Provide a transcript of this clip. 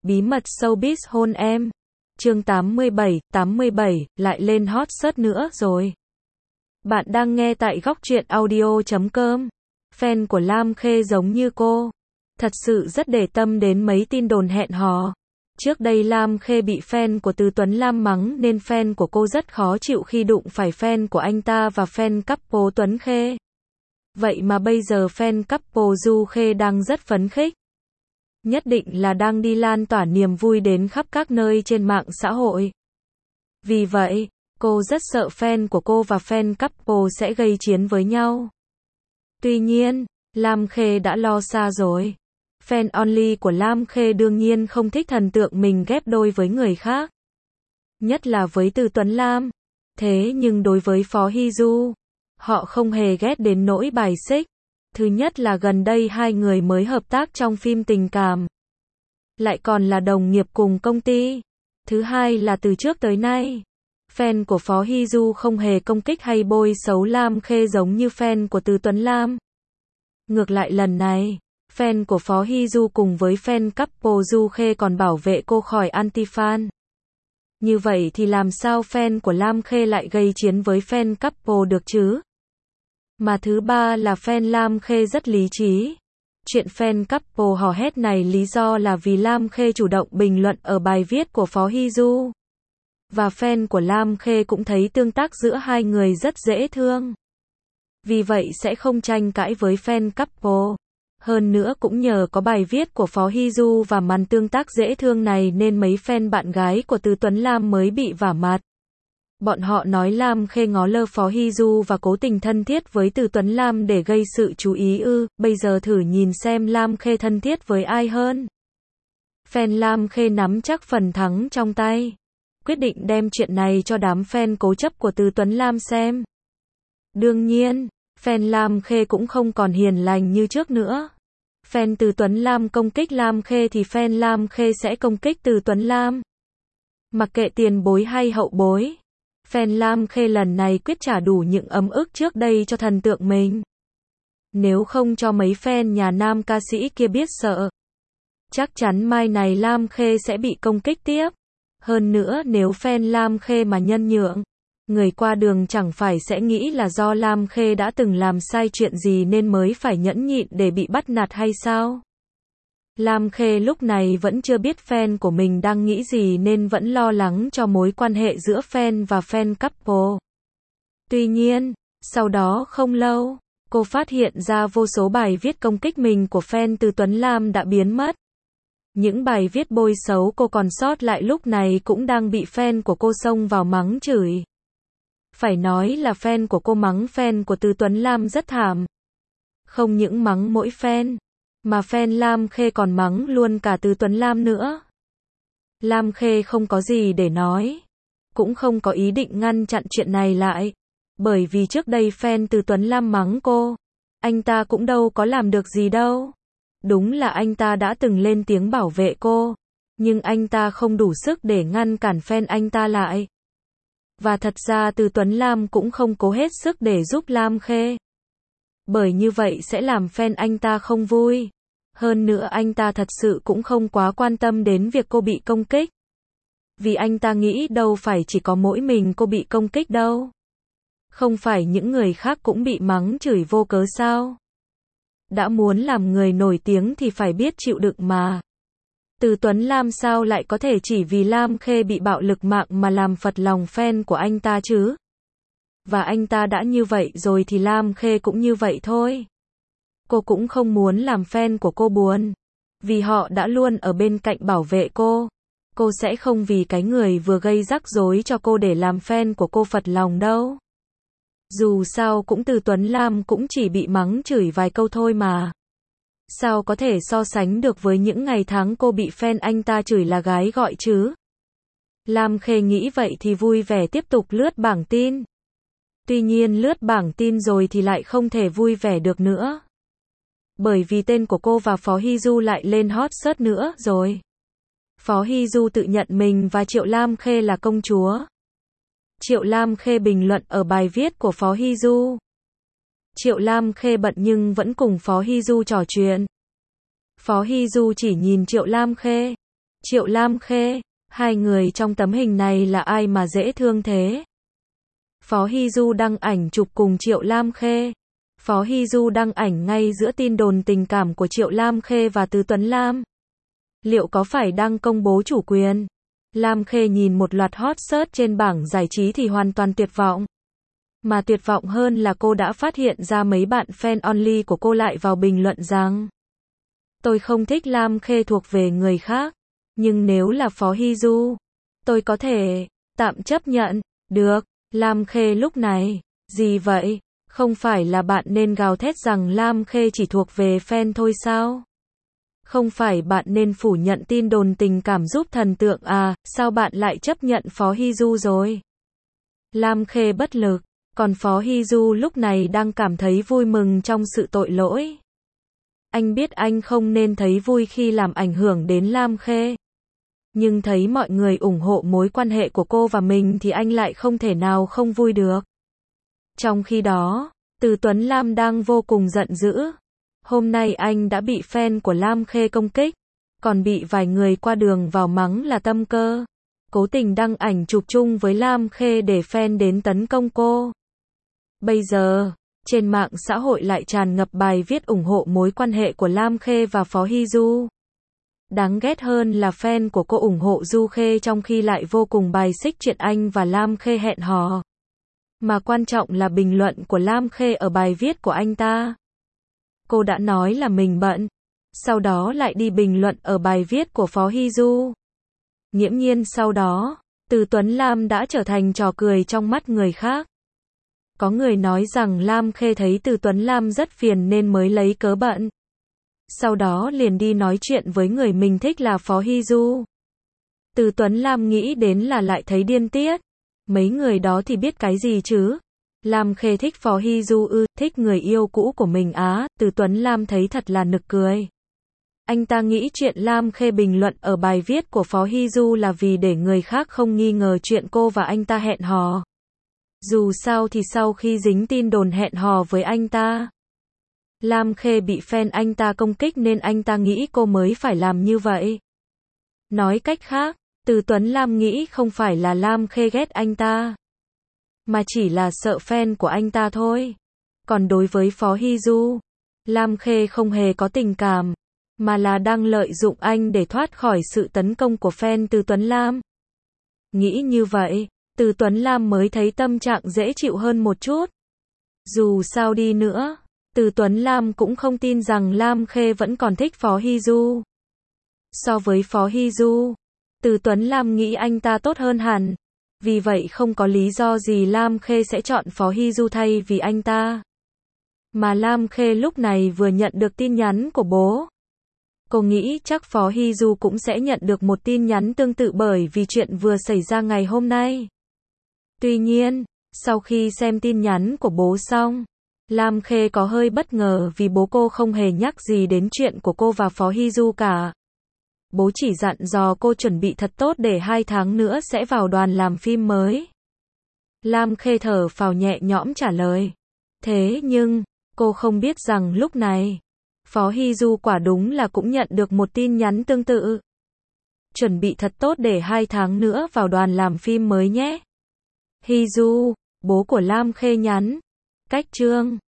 Bí mật showbiz hôn em. Chương 87, lại lên hot search nữa rồi. Bạn đang nghe tại góc truyện audio.com. Fan của Lam Khê giống như cô, thật sự rất để tâm đến mấy tin đồn hẹn hò. Trước đây Lam Khê bị fan của Từ Tuấn Lam mắng nên fan của cô rất khó chịu khi đụng phải fan của anh ta và fan couple Tuấn Khê. Vậy mà bây giờ fan couple Du Khê đang rất phấn khích. Nhất định là đang đi lan tỏa niềm vui đến khắp các nơi trên mạng xã hội. Vì vậy, cô rất sợ fan của cô và fan couple sẽ gây chiến với nhau. Tuy nhiên, Lam Khê đã lo xa rồi. Fan only của Lam Khê đương nhiên không thích thần tượng mình ghép đôi với người khác. Nhất là với Từ Tuấn Lam. Thế nhưng đối với Phó Hy Du, họ không hề ghét đến nỗi bài xích. Thứ nhất là gần đây hai người mới hợp tác trong phim tình cảm. Lại còn là đồng nghiệp cùng công ty. Thứ hai là từ trước tới nay, fan của Phó Hy Du không hề công kích hay bôi xấu Lam Khê giống như fan của Từ Tuấn Lam. Ngược lại lần này, fan của Phó Hy Du cùng với fan couple Du Khê còn bảo vệ cô khỏi anti-fan. Như vậy thì làm sao fan của Lam Khê lại gây chiến với fan couple được chứ? Mà thứ ba là fan Lam Khê rất lý trí. Chuyện fan couple hò hét này lý do là vì Lam Khê chủ động bình luận ở bài viết của Phó Hy Du. Và fan của Lam Khê cũng thấy tương tác giữa hai người rất dễ thương. Vì vậy sẽ không tranh cãi với fan couple. Hơn nữa cũng nhờ có bài viết của Phó Hy Du và màn tương tác dễ thương này nên mấy fan bạn gái của Từ Tuấn Lam mới bị vả mặt. Bọn họ nói Lam Khê ngó lơ Phó Hy Du và cố tình thân thiết với Từ Tuấn Lam để gây sự chú ý bây giờ thử nhìn xem Lam Khê thân thiết với ai hơn. Fan Lam Khê nắm chắc phần thắng trong tay, quyết định đem chuyện này cho đám fan cố chấp của Từ Tuấn Lam xem. Đương nhiên, fan Lam Khê cũng không còn hiền lành như trước nữa. Fan Từ Tuấn Lam công kích Lam Khê thì fan Lam Khê sẽ công kích Từ Tuấn Lam. Mặc kệ tiền bối hay hậu bối, fan Lam Khê lần này quyết trả đủ những ấm ức trước đây cho thần tượng mình. Nếu không cho mấy fan nhà nam ca sĩ kia biết sợ, chắc chắn mai này Lam Khê sẽ bị công kích tiếp. Hơn nữa nếu fan Lam Khê mà nhân nhượng, người qua đường chẳng phải sẽ nghĩ là do Lam Khê đã từng làm sai chuyện gì nên mới phải nhẫn nhịn để bị bắt nạt hay sao? Lam Khê lúc này vẫn chưa biết fan của mình đang nghĩ gì nên vẫn lo lắng cho mối quan hệ giữa fan và fan couple. Tuy nhiên, sau đó không lâu, cô phát hiện ra vô số bài viết công kích mình của fan Từ Tuấn Lam đã biến mất. Những bài viết bôi xấu cô còn sót lại lúc này cũng đang bị fan của cô xông vào mắng chửi. Phải nói là fan của cô mắng fan của Từ Tuấn Lam rất thảm. Không những mắng mỗi fan, mà fan Lam Khê còn mắng luôn cả Từ Tuấn Lam nữa. Lam Khê không có gì để nói, cũng không có ý định ngăn chặn chuyện này lại. Bởi vì trước đây fan Từ Tuấn Lam mắng cô, anh ta cũng đâu có làm được gì đâu. Đúng là anh ta đã từng lên tiếng bảo vệ cô, nhưng anh ta không đủ sức để ngăn cản fan anh ta lại. Và thật ra Từ Tuấn Lam cũng không cố hết sức để giúp Lam Khê. Bởi như vậy sẽ làm fan anh ta không vui. Hơn nữa anh ta thật sự cũng không quá quan tâm đến việc cô bị công kích. Vì anh ta nghĩ đâu phải chỉ có mỗi mình cô bị công kích đâu. Không phải những người khác cũng bị mắng chửi vô cớ sao? Đã muốn làm người nổi tiếng thì phải biết chịu đựng mà. Từ Tuấn Lam sao lại có thể chỉ vì Lam Khê bị bạo lực mạng mà làm phật lòng fan của anh ta chứ? Và anh ta đã như vậy rồi thì Lam Khê cũng như vậy thôi. Cô cũng không muốn làm fan của cô buồn. Vì họ đã luôn ở bên cạnh bảo vệ cô. Cô sẽ không vì cái người vừa gây rắc rối cho cô để làm fan của cô phật lòng đâu. Dù sao cũng Từ Tuấn Lam cũng chỉ bị mắng chửi vài câu thôi mà. Sao có thể so sánh được với những ngày tháng cô bị fan anh ta chửi là gái gọi chứ? Lam Khê nghĩ vậy thì vui vẻ tiếp tục lướt bảng tin. Tuy nhiên lướt bảng tin rồi thì lại không thể vui vẻ được nữa. Bởi vì tên của cô và Phó Hy Du lại lên hot search nữa rồi. Phó Hy Du tự nhận mình và Triệu Lam Khê là công chúa. Triệu Lam Khê bình luận ở bài viết của Phó Hy Du. Triệu Lam Khê bận nhưng vẫn cùng Phó Hy Du trò chuyện. Phó Hy Du chỉ nhìn Triệu Lam Khê, Triệu Lam Khê, hai người trong tấm hình này là ai mà dễ thương thế? Phó Hy Du đăng ảnh chụp cùng Triệu Lam Khê. Phó Hy Du đăng ảnh ngay giữa tin đồn tình cảm của Triệu Lam Khê và Từ Tuấn Lam. Liệu có phải đang công bố chủ quyền? Lam Khê nhìn một loạt hot search trên bảng giải trí thì hoàn toàn tuyệt vọng. Mà tuyệt vọng hơn là cô đã phát hiện ra mấy bạn fan only của cô lại vào bình luận rằng: tôi không thích Lam Khê thuộc về người khác, nhưng nếu là Phó Hy Du, tôi có thể tạm chấp nhận. Được, Lam Khê lúc này, gì vậy? Không phải là bạn nên gào thét rằng Lam Khê chỉ thuộc về fan thôi sao? Không phải bạn nên phủ nhận tin đồn tình cảm giúp thần tượng à, sao bạn lại chấp nhận Phó Hy Du rồi? Lam Khê bất lực, còn Phó Hy Du lúc này đang cảm thấy vui mừng trong sự tội lỗi. Anh biết anh không nên thấy vui khi làm ảnh hưởng đến Lam Khê. Nhưng thấy mọi người ủng hộ mối quan hệ của cô và mình thì anh lại không thể nào không vui được. Trong khi đó, Từ Tuấn Lam đang vô cùng giận dữ. Hôm nay anh đã bị fan của Lam Khê công kích, còn bị vài người qua đường vào mắng là tâm cơ. Cố tình đăng ảnh chụp chung với Lam Khê để fan đến tấn công cô. Bây giờ, trên mạng xã hội lại tràn ngập bài viết ủng hộ mối quan hệ của Lam Khê và Phó Hy Du. Đáng ghét hơn là fan của cô ủng hộ Du Khê trong khi lại vô cùng bài xích chuyện anh và Lam Khê hẹn hò. Mà quan trọng là bình luận của Lam Khê ở bài viết của anh ta. Cô đã nói là mình bận, sau đó lại đi bình luận ở bài viết của Phó Hy Du. Nghiễm nhiên sau đó, Từ Tuấn Lam đã trở thành trò cười trong mắt người khác. Có người nói rằng Lam Khê thấy Từ Tuấn Lam rất phiền nên mới lấy cớ bận. Sau đó liền đi nói chuyện với người mình thích là Phó Hy Du. Từ Tuấn Lam nghĩ đến là lại thấy điên tiết. Mấy người đó thì biết cái gì chứ? Lam Khê thích Phó Hy Du ư, thích người yêu cũ của mình á, Từ Tuấn Lam thấy thật là nực cười. Anh ta nghĩ chuyện Lam Khê bình luận ở bài viết của Phó Hy Du là vì để người khác không nghi ngờ chuyện cô và anh ta hẹn hò. Dù sao thì sau khi dính tin đồn hẹn hò với anh ta, Lam Khê bị fan anh ta công kích nên anh ta nghĩ cô mới phải làm như vậy. Nói cách khác, Từ Tuấn Lam nghĩ không phải là Lam Khê ghét anh ta, mà chỉ là sợ fan của anh ta thôi. Còn đối với Phó Hy Du, Lam Khê không hề có tình cảm, mà là đang lợi dụng anh để thoát khỏi sự tấn công của fan Từ Tuấn Lam. Nghĩ như vậy, Từ Tuấn Lam mới thấy tâm trạng dễ chịu hơn một chút. Dù sao đi nữa, Từ Tuấn Lam cũng không tin rằng Lam Khê vẫn còn thích Phó Hy Du. So với Phó Hy Du, Từ Tuấn Lam nghĩ anh ta tốt hơn hẳn. Vì vậy không có lý do gì Lam Khê sẽ chọn Phó Hy Du thay vì anh ta. Mà Lam Khê lúc này vừa nhận được tin nhắn của bố. Cô nghĩ chắc Phó Hy Du cũng sẽ nhận được một tin nhắn tương tự bởi vì chuyện vừa xảy ra ngày hôm nay. Tuy nhiên, sau khi xem tin nhắn của bố xong, Lam Khê có hơi bất ngờ vì bố cô không hề nhắc gì đến chuyện của cô và Phó Hy Du cả. Bố chỉ dặn dò cô chuẩn bị thật tốt để 2 tháng nữa sẽ vào đoàn làm phim mới. Lam Khê thở phào nhẹ nhõm trả lời. Thế nhưng, cô không biết rằng lúc này, Phó Hy Du quả đúng là cũng nhận được một tin nhắn tương tự. Chuẩn bị thật tốt để 2 tháng nữa vào đoàn làm phim mới nhé. Hy Du, bố của Lam Khê nhắn. Cách chương